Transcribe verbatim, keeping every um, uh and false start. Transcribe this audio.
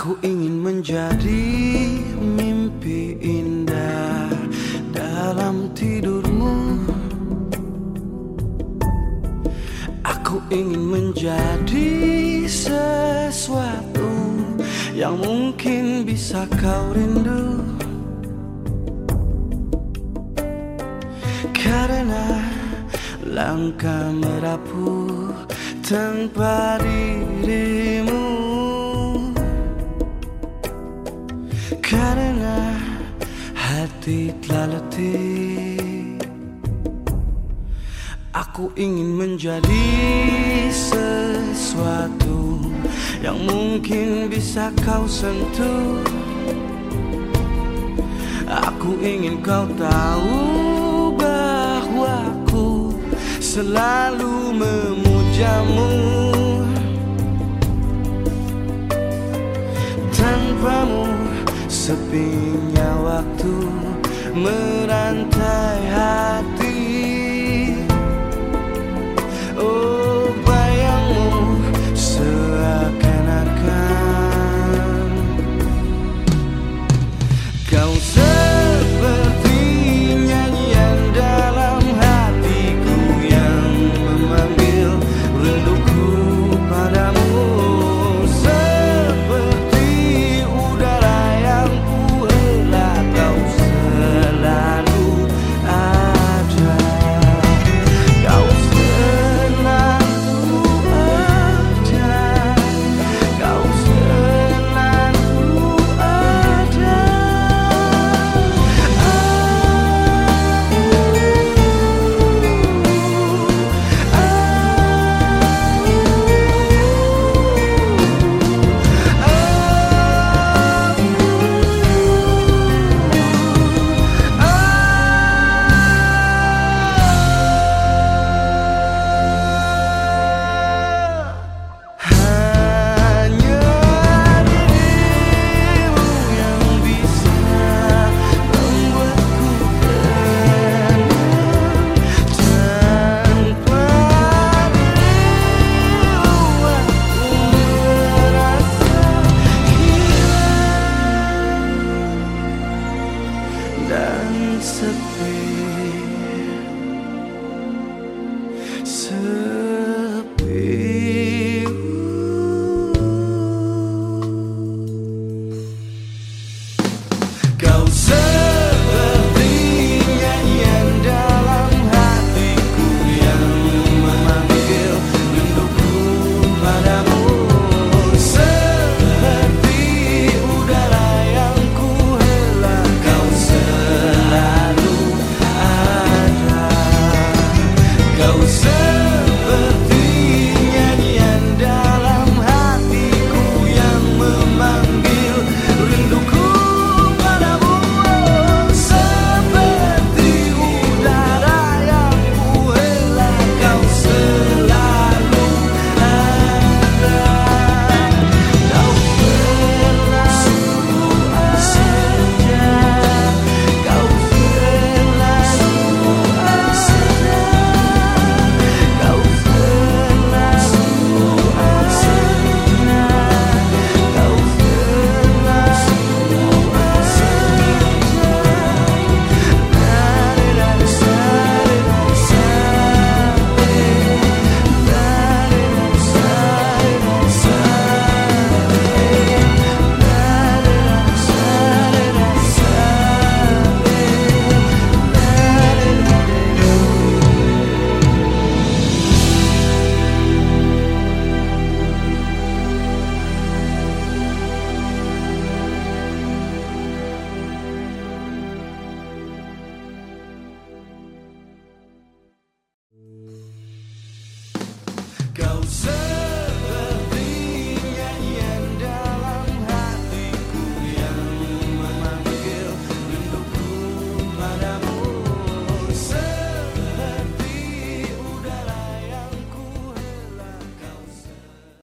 Aku ingin menjadi mimpi indah dalam tidurmu. Aku ingin menjadi sesuatu yang mungkin bisa kau rindu. Karena langkah merapuh tanpa dirimu. Karena hati telah letih. Aku ingin menjadi sesuatu yang mungkin bisa kau sentuh. Aku ingin kau tahu bahwa aku selalu memujamu. Tanpamu sepinya waktu merantai hati. Oh, bayangmu seakan-akan kau seperti nyanyian dalam hatiku yang memanggil rinduku padamu. Dan sepi.